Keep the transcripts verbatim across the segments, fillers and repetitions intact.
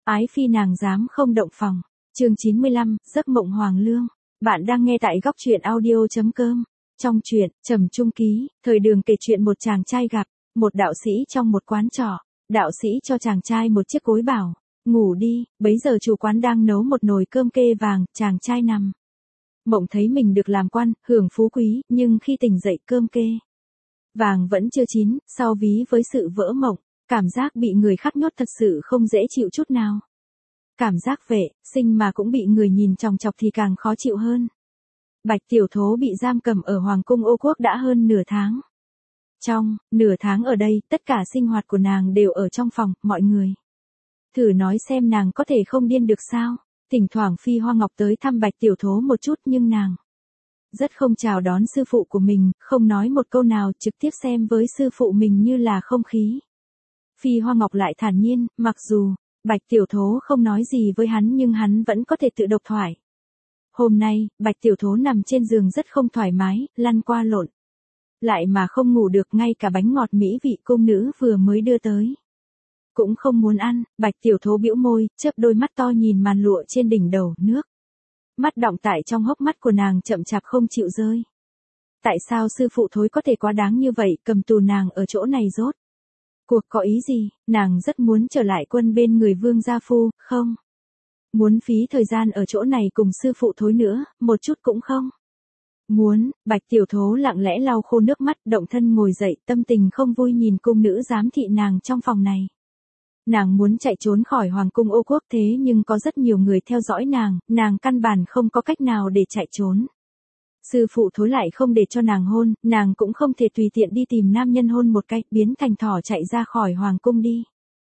Ái phi nàng dám không động phòng. Chương chín mươi lăm, giấc mộng hoàng lương. Bạn đang nghe tại góc truyện audio chấm com. Trong truyện, Trầm Trung Ký, thời Đường kể chuyện một chàng trai gặp một đạo sĩ trong một quán trọ. Đạo sĩ cho chàng trai một chiếc cối bảo, ngủ đi. Bấy giờ chủ quán đang nấu một nồi cơm kê vàng, chàng trai nằm mộng thấy mình được làm quan, hưởng phú quý, nhưng khi tỉnh dậy cơm kê vàng vẫn chưa chín. Sau ví với sự vỡ mộng, cảm giác bị người khác nhốt thật sự không dễ chịu chút nào. Cảm giác vệ sinh mà cũng bị người nhìn chòng chọc thì càng khó chịu hơn. Bạch Tiểu Thố bị giam cầm ở Hoàng cung Ô Quốc đã hơn nửa tháng. Trong nửa tháng ở đây, tất cả sinh hoạt của nàng đều ở trong phòng, mọi người thử nói xem nàng có thể không điên được sao. Thỉnh thoảng Phi Hoa Ngọc tới thăm Bạch Tiểu Thố một chút, nhưng nàng rất không chào đón sư phụ của mình, không nói một câu nào, trực tiếp xem với sư phụ mình như là không khí. Phi Hoa Ngọc lại thản nhiên, mặc dù Bạch Tiểu Thố không nói gì với hắn nhưng hắn vẫn có thể tự độc thoại. Hôm nay, Bạch Tiểu Thố nằm trên giường rất không thoải mái, lăn qua lộn lại mà không ngủ được, ngay cả bánh ngọt mỹ vị cung nữ vừa mới đưa tới cũng không muốn ăn. Bạch Tiểu Thố bĩu môi, chớp đôi mắt to nhìn màn lụa trên đỉnh đầu, nước mắt đọng tại trong hốc mắt của nàng chậm chạp không chịu rơi. Tại sao sư phụ Thối có thể quá đáng như vậy, cầm tù nàng ở chỗ này rốt cuộc có ý gì? Nàng rất muốn trở lại quân bên người Vương gia phu, không muốn phí thời gian ở chỗ này cùng sư phụ Thối nữa, một chút cũng không muốn. Bạch Tiểu Thố lặng lẽ lau khô nước mắt, động thân ngồi dậy, tâm tình không vui nhìn cung nữ giám thị nàng trong phòng này. Nàng muốn chạy trốn khỏi Hoàng cung Ô Quốc, thế nhưng có rất nhiều người theo dõi nàng, nàng căn bản không có cách nào để chạy trốn. Sư phụ Thối lại không để cho nàng hôn, nàng cũng không thể tùy tiện đi tìm nam nhân hôn một cách, biến thành thỏ chạy ra khỏi Hoàng cung đi.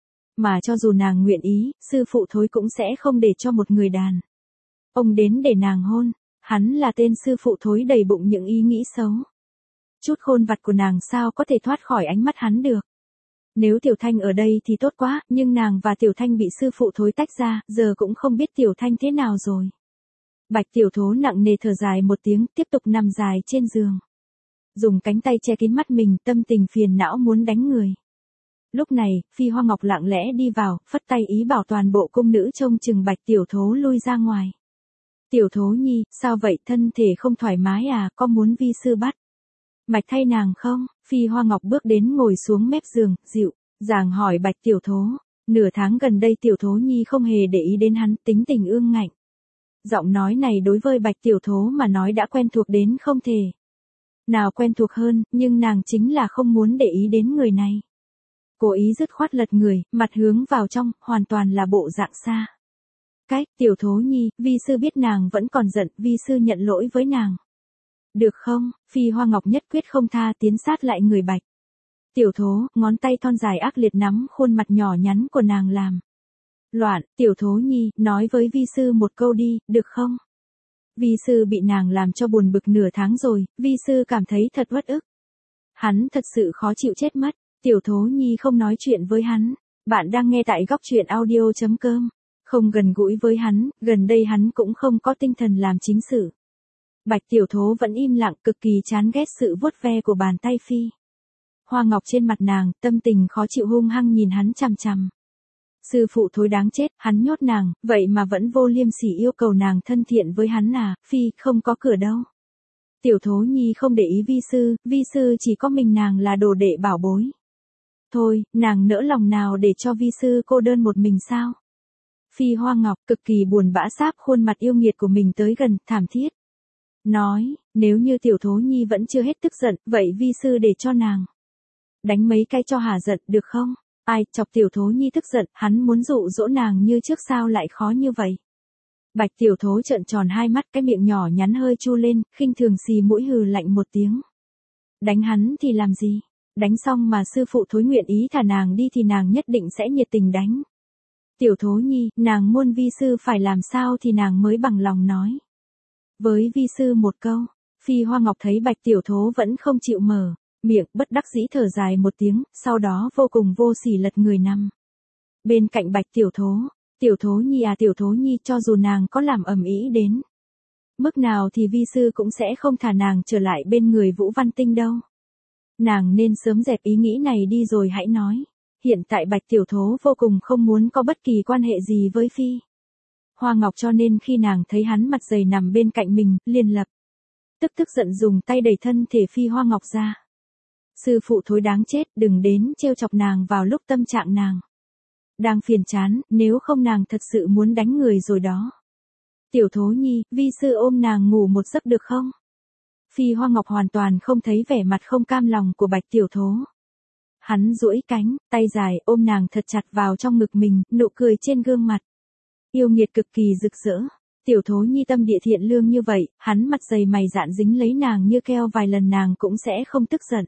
Mà cho dù nàng nguyện ý, sư phụ Thối cũng sẽ không để cho một người đàn ông đến để nàng hôn. Hắn là tên sư phụ Thối đầy bụng những ý nghĩ xấu. Chút khôn vặt của nàng sao có thể thoát khỏi ánh mắt hắn được. Nếu Tiểu Thanh ở đây thì tốt quá, nhưng nàng và Tiểu Thanh bị sư phụ Thối tách ra, giờ cũng không biết Tiểu Thanh thế nào rồi. Bạch Tiểu Thố nặng nề thở dài một tiếng, tiếp tục nằm dài trên giường, dùng cánh tay che kín mắt mình, tâm tình phiền não muốn đánh người. Lúc này, Phi Hoa Ngọc lặng lẽ đi vào, phất tay ý bảo toàn bộ cung nữ trông chừng Bạch Tiểu Thố lui ra ngoài. Tiểu Thố nhi, sao vậy, thân thể không thoải mái à, có muốn vi sư bắt mạch thay nàng không? Phi Hoa Ngọc bước đến ngồi xuống mép giường, dịu dàng hỏi Bạch Tiểu Thố. Nửa tháng gần đây Tiểu Thố nhi không hề để ý đến hắn, tính tình ương ngạnh. Giọng nói này đối với Bạch Tiểu Thố mà nói đã quen thuộc đến không thể nào quen thuộc hơn, nhưng nàng chính là không muốn để ý đến người này. Cố ý dứt khoát lật người, mặt hướng vào trong, hoàn toàn là bộ dạng xa cách. Tiểu Thố nhi, vi sư biết nàng vẫn còn giận, vi sư nhận lỗi với nàng. Được không? Phi Hoa Ngọc nhất quyết không tha, tiến sát lại người Bạch Tiểu Thố, ngón tay thon dài ác liệt nắm khuôn mặt nhỏ nhắn của nàng làm loạn. Tiểu Thố nhi, nói với vi sư một câu đi, được không? Vi sư bị nàng làm cho buồn bực nửa tháng rồi, vi sư cảm thấy thật uất ức. Hắn thật sự khó chịu chết mất. Tiểu Thố nhi không nói chuyện với hắn. Bạn đang nghe tại góc truyện audio chấm com. Không gần gũi với hắn, gần đây hắn cũng không có tinh thần làm chính sự. Bạch Tiểu Thố vẫn im lặng, cực kỳ chán ghét sự vuốt ve của bàn tay Phi Hoa Ngọc trên mặt nàng, tâm tình khó chịu hung hăng nhìn hắn chằm chằm. Sư phụ Thối đáng chết, hắn nhốt nàng, vậy mà vẫn vô liêm sỉ yêu cầu nàng thân thiện với hắn à, Phi, không có cửa đâu. Tiểu Thố nhi không để ý vi sư, vi sư chỉ có mình nàng là đồ đệ bảo bối. Thôi, nàng nỡ lòng nào để cho vi sư cô đơn một mình sao? Phi Hoa Ngọc cực kỳ buồn bã sáp khuôn mặt yêu nghiệt của mình tới gần, thảm thiết nói, nếu như Tiểu Thố nhi vẫn chưa hết tức giận, vậy vi sư để cho nàng đánh mấy cái cho hả giận, được không? Ai, chọc Tiểu Thố nhi tức giận, hắn muốn dụ dỗ nàng như trước sao lại khó như vậy? Bạch Tiểu Thố trợn tròn hai mắt, cái miệng nhỏ nhắn hơi chu lên, khinh thường xì mũi hừ lạnh một tiếng. Đánh hắn thì làm gì? Đánh xong mà sư phụ Thối nguyện ý thả nàng đi thì nàng nhất định sẽ nhiệt tình đánh. Tiểu Thố nhi, nàng muốn vi sư phải làm sao thì nàng mới bằng lòng nói với vi sư một câu. Phi Hoa Ngọc thấy Bạch Tiểu Thố vẫn không chịu mở miệng, bất đắc dĩ thở dài một tiếng, sau đó vô cùng vô sỉ lật người nằm bên cạnh Bạch Tiểu Thố. Tiểu Thố nhi à, Tiểu Thố nhi, cho dù nàng có làm ầm ĩ đến mức nào thì vi sư cũng sẽ không thả nàng trở lại bên người Vũ Văn Tinh đâu. Nàng nên sớm dẹp ý nghĩ này đi rồi hãy nói. Hiện tại Bạch Tiểu Thố vô cùng không muốn có bất kỳ quan hệ gì với Phi Hoa Ngọc, cho nên khi nàng thấy hắn mặt dày nằm bên cạnh mình, liền lập tức tức giận dùng tay đẩy thân thể Phi Hoa Ngọc ra. Sư phụ thối đáng chết, đừng đến trêu chọc nàng vào lúc tâm trạng nàng đang phiền chán, nếu không nàng thật sự muốn đánh người rồi đó. Tiểu Thố Nhi, vi sư ôm nàng ngủ một giấc được không? Phi Hoa Ngọc hoàn toàn không thấy vẻ mặt không cam lòng của Bạch Tiểu Thố. Hắn duỗi cánh, tay dài ôm nàng thật chặt vào trong ngực mình, nụ cười trên gương mặt yêu nghiệt cực kỳ rực rỡ. Tiểu Thố Nhi tâm địa thiện lương như vậy, hắn mặt dày mày dạn dính lấy nàng như keo vài lần nàng cũng sẽ không tức giận.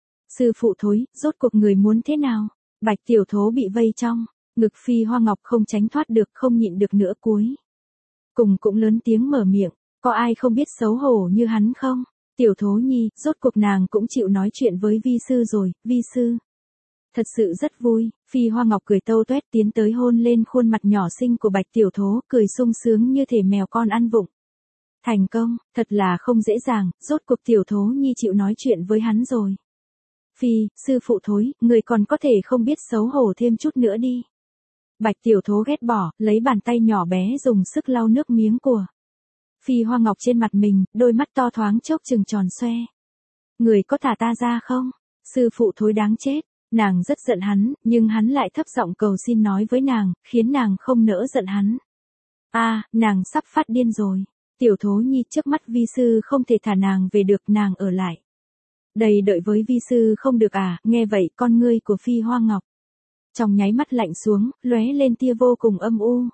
Sư phụ thối, rốt cuộc người muốn thế nào? Bạch Tiểu Thố bị vây trong ngực Phi Hoa Ngọc không tránh thoát được, không nhịn được nữa cuối cùng cũng lớn tiếng mở miệng, có ai không biết xấu hổ như hắn không? Tiểu Thố Nhi, rốt cuộc nàng cũng chịu nói chuyện với vi sư rồi, vi sư thật sự rất vui. Phi Hoa Ngọc cười tâu tuét tiến tới hôn lên khuôn mặt nhỏ xinh của Bạch Tiểu Thố, cười sung sướng như thể mèo con ăn vụng. Thành công, thật là không dễ dàng, rốt cuộc Tiểu Thố Nhi chịu nói chuyện với hắn rồi. Phi, sư phụ thối, người còn có thể không biết xấu hổ thêm chút nữa đi. Bạch Tiểu Thố ghét bỏ, lấy bàn tay nhỏ bé dùng sức lau nước miếng của Phi Hoa Ngọc trên mặt mình, đôi mắt to thoáng chốc trừng tròn xoe. Người có thả ta ra không? Sư phụ thối đáng chết. Nàng rất giận hắn, nhưng hắn lại thấp giọng cầu xin nói với nàng, khiến nàng không nỡ giận hắn. A, à, nàng sắp phát điên rồi. Tiểu Thố Nhi, trước mắt vi sư không thể thả nàng về được, nàng ở lại đây đợi với vi sư không được à? Nghe vậy, con ngươi của Phi Hoa Ngọc trong nháy mắt lạnh xuống, lóe lên tia vô cùng âm u.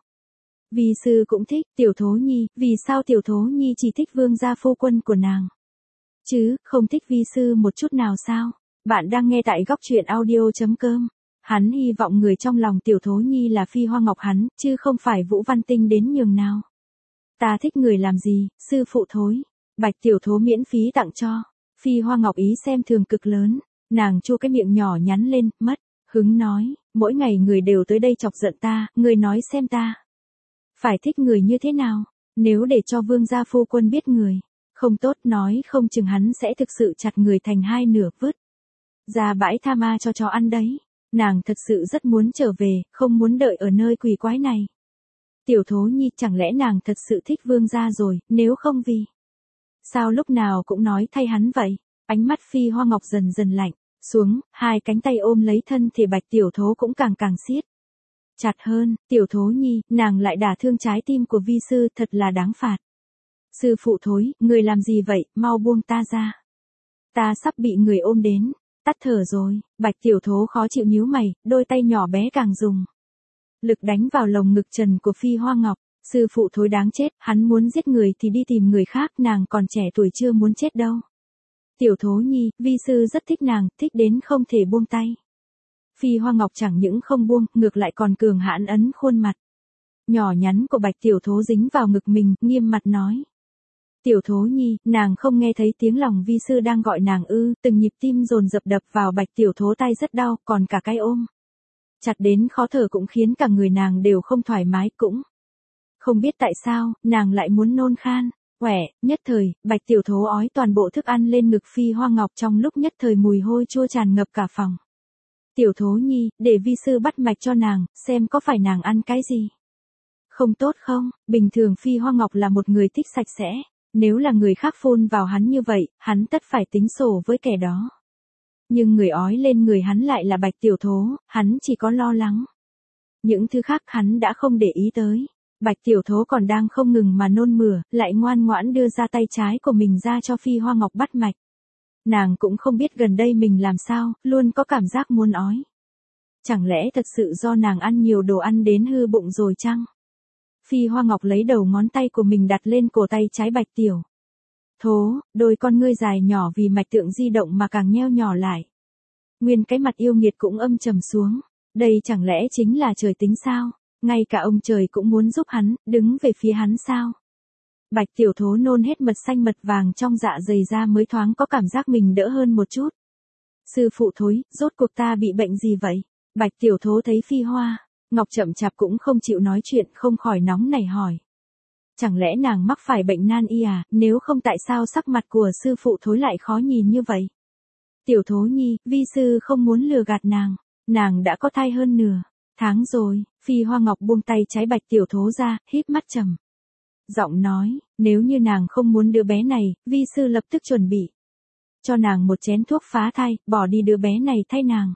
Vi sư cũng thích Tiểu Thố Nhi, vì sao Tiểu Thố Nhi chỉ thích vương gia phu quân của nàng, chứ không thích vi sư một chút nào sao? Bạn đang nghe tại góc truyện audio chấm com. Hắn hy vọng người trong lòng Tiểu Thố Nhi là Phi Hoa Ngọc hắn, chứ không phải Vũ Văn Tinh đến nhường nào. Ta thích người làm gì, sư phụ thối? Bạch Tiểu Thố miễn phí tặng cho. Phi Hoa Ngọc ý xem thường cực lớn. Nàng chu cái miệng nhỏ nhắn lên, mất hứng nói, mỗi ngày người đều tới đây chọc giận ta, người nói xem ta phải thích người như thế nào? Nếu để cho vương gia phu quân biết người không tốt, nói không chừng hắn sẽ thực sự chặt người thành hai nửa vứt ra bãi tha ma cho chó ăn đấy. Nàng thật sự rất muốn trở về, không muốn đợi ở nơi quỷ quái này. Tiểu Thố Nhi, chẳng lẽ nàng thật sự thích vương gia rồi, nếu không vì sao lúc nào cũng nói thay hắn vậy? Ánh mắt Phi Hoa Ngọc dần dần lạnh xuống, hai cánh tay ôm lấy thân thể Bạch Tiểu Thố cũng càng càng siết chặt hơn. Tiểu Thố Nhi, nàng lại đả thương trái tim của vi sư, thật là đáng phạt. Sư phụ thối, người làm gì vậy, mau buông ta ra. Ta sắp bị người ôm đến tắt thở rồi. Bạch Tiểu Thố khó chịu nhíu mày, đôi tay nhỏ bé càng dùng lực đánh vào lồng ngực trần của Phi Hoa Ngọc. Sư phụ thối đáng chết, hắn muốn giết người thì đi tìm người khác, nàng còn trẻ tuổi chưa muốn chết đâu. Tiểu Thố Nhi, vi sư rất thích nàng, thích đến không thể buông tay. Phi Hoa Ngọc chẳng những không buông, ngược lại còn cường hãn ấn khuôn mặt nhỏ nhắn của Bạch Tiểu Thố dính vào ngực mình, nghiêm mặt nói. Tiểu Thố Nhi, nàng không nghe thấy tiếng lòng vi sư đang gọi nàng ư? Từng nhịp tim dồn dập đập vào Bạch Tiểu Thố tay rất đau, còn cả cái ôm chặt đến khó thở cũng khiến cả người nàng đều không thoải mái, cũng không biết tại sao, nàng lại muốn nôn khan. Quẻ, nhất thời, Bạch Tiểu Thố ói toàn bộ thức ăn lên ngực Phi Hoa Ngọc, trong lúc nhất thời mùi hôi chua tràn ngập cả phòng. Tiểu Thố Nhi, để vi sư bắt mạch cho nàng, xem có phải nàng ăn cái gì không tốt không? Bình thường Phi Hoa Ngọc là một người thích sạch sẽ. Nếu là người khác phun vào hắn như vậy, hắn tất phải tính sổ với kẻ đó. Nhưng người ói lên người hắn lại là Bạch Tiểu Thố, hắn chỉ có lo lắng. Những thứ khác hắn đã không để ý tới. Bạch Tiểu Thố còn đang không ngừng mà nôn mửa, lại ngoan ngoãn đưa ra tay trái của mình ra cho Phi Hoa Ngọc bắt mạch. Nàng cũng không biết gần đây mình làm sao, luôn có cảm giác muốn ói. Chẳng lẽ thật sự do nàng ăn nhiều đồ ăn đến hư bụng rồi chăng? Phi Hoa Ngọc lấy đầu ngón tay của mình đặt lên cổ tay trái Bạch Tiểu Thố, đôi con ngươi dài nhỏ vì mạch tượng di động mà càng nheo nhỏ lại. Nguyên cái mặt yêu nghiệt cũng âm trầm xuống. Đây chẳng lẽ chính là trời tính sao? Ngay cả ông trời cũng muốn giúp hắn, đứng về phía hắn sao? Bạch Tiểu Thố nôn hết mật xanh mật vàng trong dạ dày ra mới thoáng có cảm giác mình đỡ hơn một chút. Sư phụ thối, rốt cuộc ta bị bệnh gì vậy? Bạch Tiểu Thố thấy Phi Hoa Ngọc chậm chạp cũng không chịu nói chuyện, không khỏi nóng nảy hỏi. Chẳng lẽ nàng mắc phải bệnh nan y à, nếu không tại sao sắc mặt của sư phụ thối lại khó nhìn như vậy? Tiểu Thố Nhi, vi sư không muốn lừa gạt nàng. Nàng đã có thai hơn nửa tháng rồi. Phi Hoa Ngọc buông tay trái Bạch Tiểu Thố ra, híp mắt trầm giọng nói, nếu như nàng không muốn đứa bé này, vi sư lập tức chuẩn bị cho nàng một chén thuốc phá thai, bỏ đi đứa bé này thay nàng.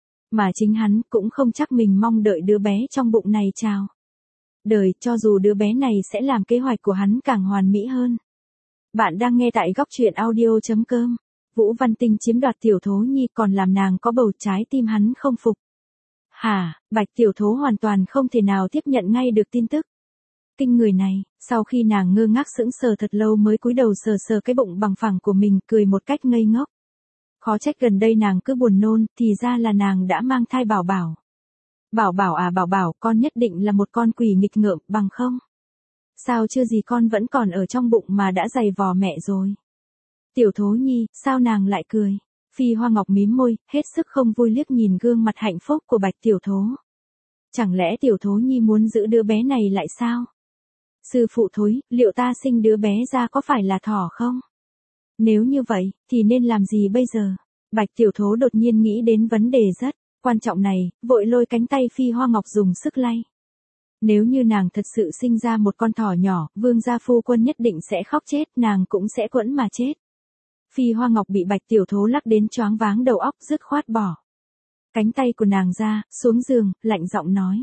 Mà chính hắn cũng không chắc mình mong đợi đứa bé trong bụng này chào đời, cho dù đứa bé này sẽ làm kế hoạch của hắn càng hoàn mỹ hơn. Bạn đang nghe tại góc truyện audio.com. Vũ Văn Tinh chiếm đoạt Tiểu Thố Nhi còn làm nàng có bầu, trái tim hắn không phục. Hả, Bạch Tiểu Thố hoàn toàn không thể nào tiếp nhận ngay được tin tức kinh người này, sau khi nàng ngơ ngác sững sờ thật lâu mới cúi đầu sờ sờ cái bụng bằng phẳng của mình, cười một cách ngây ngốc. Khó trách gần đây nàng cứ buồn nôn, thì ra là nàng đã mang thai Bảo Bảo. Bảo Bảo à Bảo Bảo, con nhất định là một con quỷ nghịch ngợm, bằng không? Sao chưa gì con vẫn còn ở trong bụng mà đã giày vò mẹ rồi? Tiểu Thố Nhi, sao nàng lại cười? Phi Hoa Ngọc mím môi, hết sức không vui liếc nhìn gương mặt hạnh phúc của Bạch Tiểu Thố. Chẳng lẽ Tiểu Thố Nhi muốn giữ đứa bé này lại sao? Sư phụ thối, liệu ta sinh đứa bé ra có phải là thỏ không? Nếu như vậy, thì nên làm gì bây giờ? Bạch Tiểu Thố đột nhiên nghĩ đến vấn đề rất quan trọng này, vội lôi cánh tay Phi Hoa Ngọc dùng sức lay. Nếu như nàng thật sự sinh ra một con thỏ nhỏ, vương gia phu quân nhất định sẽ khóc chết, nàng cũng sẽ quẫn mà chết. Phi Hoa Ngọc bị Bạch Tiểu Thố lắc đến choáng váng đầu óc, dứt khoát bỏ cánh tay của nàng ra, xuống giường, lạnh giọng nói.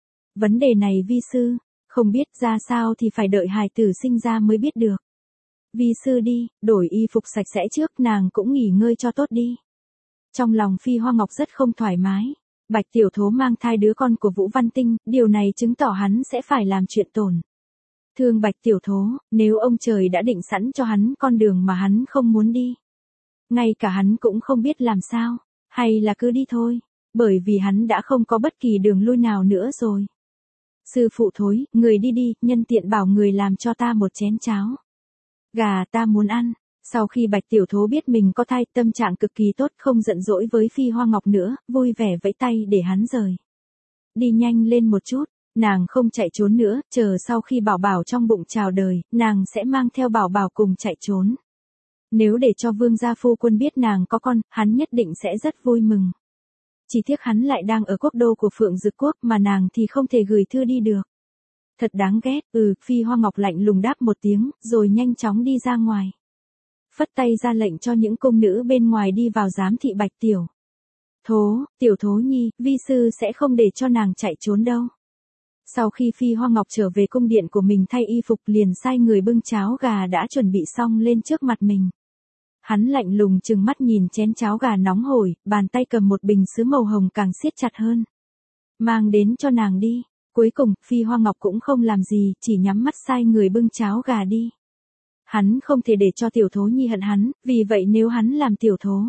Vấn đề này vi sư, không biết ra sao thì phải đợi hài tử sinh ra mới biết được. Vi sư đi, đổi y phục sạch sẽ trước, nàng cũng nghỉ ngơi cho tốt đi. Trong lòng Phi Hoa Ngọc rất không thoải mái. Bạch Tiểu Thố mang thai đứa con của Vũ Văn Tinh, điều này chứng tỏ hắn sẽ phải làm chuyện tổn thương Bạch Tiểu Thố, nếu ông trời đã định sẵn cho hắn con đường mà hắn không muốn đi. Ngay cả hắn cũng không biết làm sao, hay là cứ đi thôi, bởi vì hắn đã không có bất kỳ đường lui nào nữa rồi. Sư phụ thối, người đi đi, nhân tiện bảo người làm cho ta một chén cháo gà, ta muốn ăn. Sau khi Bạch Tiểu Thố biết mình có thai, tâm trạng cực kỳ tốt, không giận dỗi với Phi Hoa Ngọc nữa, vui vẻ vẫy tay để hắn rời đi nhanh lên một chút. Nàng không chạy trốn nữa, chờ sau khi Bảo Bảo trong bụng chào đời, nàng sẽ mang theo Bảo Bảo cùng chạy trốn. Nếu để cho vương gia phu quân biết nàng có con, hắn nhất định sẽ rất vui mừng. Chỉ tiếc hắn lại đang ở quốc đô của Phượng Dực Quốc mà nàng thì không thể gửi thư đi được. Thật đáng ghét, ừ, Phi Hoa Ngọc lạnh lùng đáp một tiếng, rồi nhanh chóng đi ra ngoài. Phất tay ra lệnh cho những cung nữ bên ngoài đi vào giám thị Bạch Tiểu Thố, Tiểu Thố Nhi, vi sư sẽ không để cho nàng chạy trốn đâu. Sau khi Phi Hoa Ngọc trở về cung điện của mình thay y phục, liền sai người bưng cháo gà đã chuẩn bị xong lên trước mặt mình. Hắn lạnh lùng trừng mắt nhìn chén cháo gà nóng hổi, bàn tay cầm một bình sứ màu hồng càng siết chặt hơn. Mang đến cho nàng đi. Cuối cùng, Phi Hoa Ngọc cũng không làm gì, chỉ nhắm mắt sai người bưng cháo gà đi. Hắn không thể để cho Tiểu Thố Nhi hận hắn, vì vậy nếu hắn làm Tiểu Thố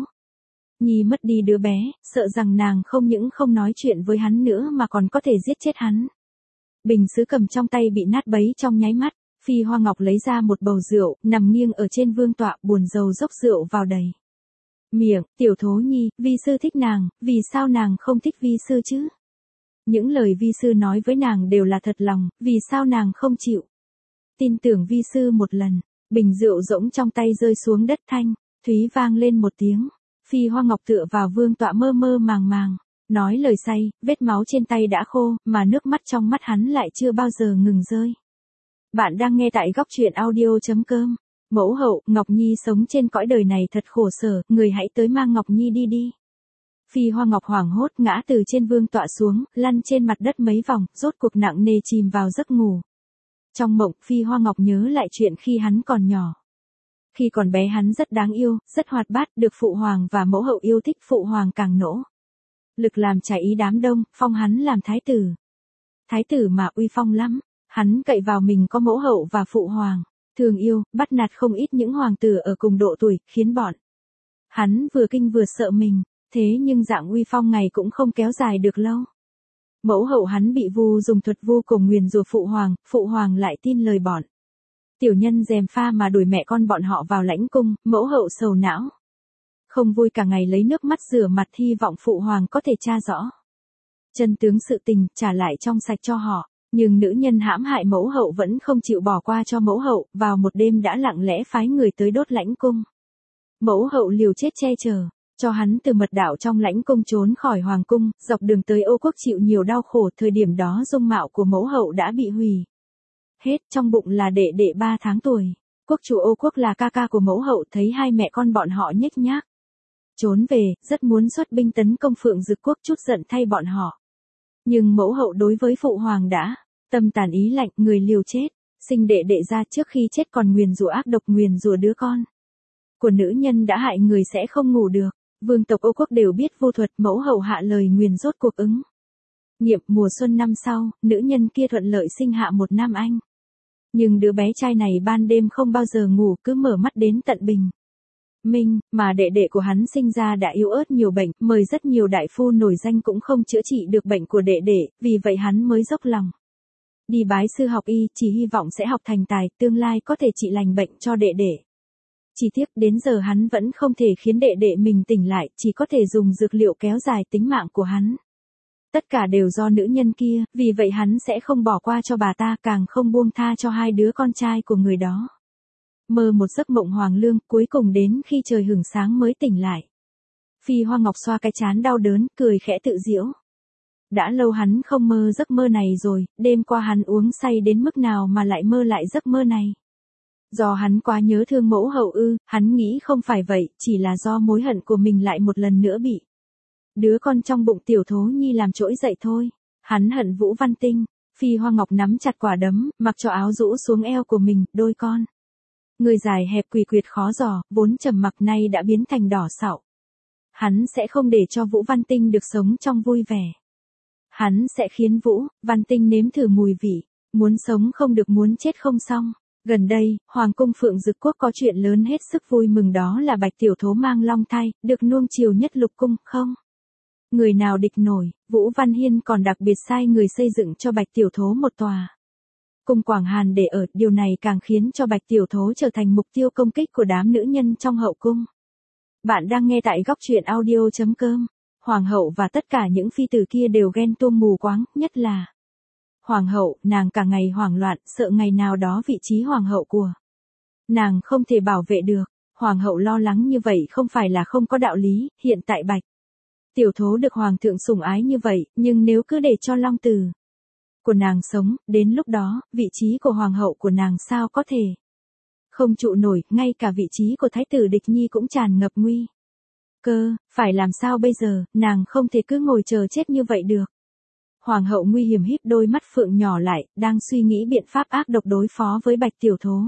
Nhi mất đi đứa bé, sợ rằng nàng không những không nói chuyện với hắn nữa mà còn có thể giết chết hắn. Bình sứ cầm trong tay bị nát bấy trong nháy mắt. Phi Hoa Ngọc lấy ra một bầu rượu, nằm nghiêng ở trên vương tọa, buồn rầu dốc rượu vào đầy miệng. Tiểu Thố Nhi, vi sư thích nàng, vì sao nàng không thích vi sư chứ? Những lời vi sư nói với nàng đều là thật lòng, vì sao nàng không chịu tin tưởng vi sư một lần? Bình rượu rỗng trong tay rơi xuống đất, thanh thúy vang lên một tiếng. Phi Hoa Ngọc tựa vào vương tọa mơ mơ màng màng, nói lời say, vết máu trên tay đã khô, mà nước mắt trong mắt hắn lại chưa bao giờ ngừng rơi. Bạn đang nghe tại góc truyện audio.com. Mẫu hậu, Ngọc Nhi sống trên cõi đời này thật khổ sở, người hãy tới mang Ngọc Nhi đi đi. Phi Hoa Ngọc hoảng hốt ngã từ trên vương tọa xuống, lăn trên mặt đất mấy vòng, rốt cuộc nặng nề chìm vào giấc ngủ. Trong mộng, Phi Hoa Ngọc nhớ lại chuyện khi hắn còn nhỏ. Khi còn bé hắn rất đáng yêu, rất hoạt bát, được phụ hoàng và mẫu hậu yêu thích, phụ hoàng càng nỗ lực làm trái ý đám đông, phong hắn làm thái tử. Thái tử mà uy phong lắm, hắn cậy vào mình có mẫu hậu và phụ hoàng thương yêu, bắt nạt không ít những hoàng tử ở cùng độ tuổi, khiến bọn hắn vừa kinh vừa sợ mình. Thế nhưng dạng uy phong ngày cũng không kéo dài được lâu. Mẫu hậu hắn bị vu dùng thuật vu cùng nguyền rủa phụ hoàng, phụ hoàng lại tin lời bọn tiểu nhân gièm pha mà đuổi mẹ con bọn họ vào lãnh cung, mẫu hậu sầu não không vui, cả ngày lấy nước mắt rửa mặt, hy vọng phụ hoàng có thể tra rõ chân tướng sự tình, trả lại trong sạch cho họ. Nhưng nữ nhân hãm hại mẫu hậu vẫn không chịu bỏ qua cho mẫu hậu, vào một đêm đã lặng lẽ phái người tới đốt lãnh cung. Mẫu hậu liều chết che chở, cho hắn từ mật đạo trong lãnh cung trốn khỏi hoàng cung, dọc đường tới Ô Quốc chịu nhiều đau khổ, thời điểm đó dung mạo của mẫu hậu đã bị hủy hết, trong bụng là đệ đệ ba tháng tuổi. Quốc chủ Ô Quốc là ca ca của mẫu hậu, thấy hai mẹ con bọn họ nhếch nhác trốn về, rất muốn xuất binh tấn công Phượng Dực Quốc, chút giận thay bọn họ. Nhưng mẫu hậu đối với phụ hoàng đã tâm tàn ý lạnh, người liều chết, sinh đệ đệ ra trước khi chết còn nguyền rủa ác độc, nguyền rủa đứa con của nữ nhân đã hại người sẽ không ngủ được. Vương tộc Ô Quốc đều biết vô thuật, mẫu hậu hạ lời nguyền rốt cuộc ứng nghiệm. Mùa xuân năm sau, nữ nhân kia thuận lợi sinh hạ một nam anh. Nhưng đứa bé trai này ban đêm không bao giờ ngủ, cứ mở mắt đến tận bình minh, mà đệ đệ của hắn sinh ra đã yếu ớt nhiều bệnh, mời rất nhiều đại phu nổi danh cũng không chữa trị được bệnh của đệ đệ, vì vậy hắn mới dốc lòng đi bái sư học y, chỉ hy vọng sẽ học thành tài, tương lai có thể trị lành bệnh cho đệ đệ. Chỉ tiếc đến giờ hắn vẫn không thể khiến đệ đệ mình tỉnh lại, chỉ có thể dùng dược liệu kéo dài tính mạng của hắn. Tất cả đều do nữ nhân kia, vì vậy hắn sẽ không bỏ qua cho bà ta, càng không buông tha cho hai đứa con trai của người đó. Mơ một giấc mộng hoàng lương, cuối cùng đến khi trời hửng sáng mới tỉnh lại. Phi Hoa Ngọc xoa cái trán đau đớn, cười khẽ tự giễu. Đã lâu hắn không mơ giấc mơ này rồi, đêm qua hắn uống say đến mức nào mà lại mơ lại giấc mơ này. Do hắn quá nhớ thương mẫu hậu ư, hắn nghĩ không phải vậy, chỉ là do mối hận của mình lại một lần nữa bị đứa con trong bụng Tiểu Thố Nhi làm trỗi dậy thôi. Hắn hận Vũ Văn Tinh. Phi Hoa Ngọc nắm chặt quả đấm, mặc cho áo rũ xuống eo của mình, đôi con người dài hẹp quỳ quyệt khó dò, vốn trầm mặc nay đã biến thành đỏ sạo. Hắn sẽ không để cho Vũ Văn Tinh được sống trong vui vẻ. Hắn sẽ khiến Vũ Văn Tinh nếm thử mùi vị, muốn sống không được, muốn chết không xong. Gần đây, Hoàng cung Phượng Dực Quốc có chuyện lớn hết sức vui mừng, đó là Bạch Tiểu Thố mang long thai, được nuông chiều nhất lục cung, không người nào địch nổi. Vũ Văn Hiên còn đặc biệt sai người xây dựng cho Bạch Tiểu Thố một tòa cung Quảng Hàn để ở, điều này càng khiến cho Bạch Tiểu Thố trở thành mục tiêu công kích của đám nữ nhân trong hậu cung. Bạn đang nghe tại góc truyện audio chấm com. Hoàng hậu và tất cả những phi tử kia đều ghen tuông mù quáng, nhất là Hoàng hậu, nàng cả ngày hoảng loạn, sợ ngày nào đó vị trí hoàng hậu của nàng không thể bảo vệ được. Hoàng hậu lo lắng như vậy không phải là không có đạo lý, hiện tại Bạch Tiểu Thố được hoàng thượng sủng ái như vậy, nhưng nếu cứ để cho long tử của nàng sống, đến lúc đó, vị trí của hoàng hậu của nàng sao có thể không trụ nổi, ngay cả vị trí của thái tử Địch Nhi cũng tràn ngập nguy cơ, phải làm sao bây giờ, nàng không thể cứ ngồi chờ chết như vậy được. Hoàng hậu nguy hiểm híp đôi mắt phượng nhỏ lại, đang suy nghĩ biện pháp ác độc đối phó với Bạch Tiểu Thố.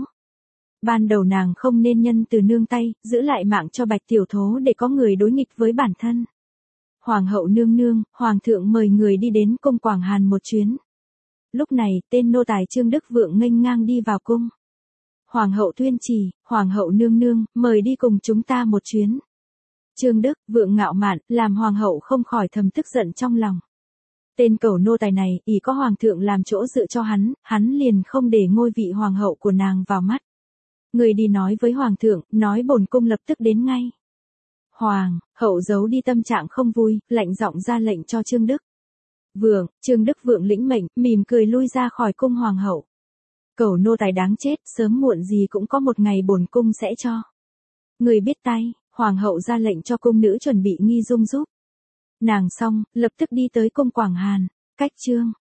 Ban đầu nàng không nên nhân từ nương tay, giữ lại mạng cho Bạch Tiểu Thố để có người đối nghịch với bản thân. Hoàng hậu nương nương, hoàng thượng mời người đi đến cung Quảng Hàn một chuyến. Lúc này, tên nô tài Trương Đức Vượng nghênh ngang đi vào cung. Hoàng hậu tuyên chỉ, hoàng hậu nương nương, mời đi cùng chúng ta một chuyến. Trương Đức Vượng ngạo mạn, làm hoàng hậu không khỏi thầm tức giận trong lòng. Tên cẩu nô tài này, ỷ có hoàng thượng làm chỗ dựa cho hắn, hắn liền không để ngôi vị hoàng hậu của nàng vào mắt. Người đi nói với hoàng thượng, nói bổn cung lập tức đến ngay. Hoàng hậu giấu đi tâm trạng không vui, lạnh giọng ra lệnh cho Trương Đức Vượng. Trương Đức Vượng lĩnh mệnh, mỉm cười lui ra khỏi cung hoàng hậu. Cẩu nô tài đáng chết, sớm muộn gì cũng có một ngày bổn cung sẽ cho người biết tay. Hoàng hậu ra lệnh cho cung nữ chuẩn bị nghi dung giúp nàng xong, lập tức đi tới cung Quảng Hàn. Cách chương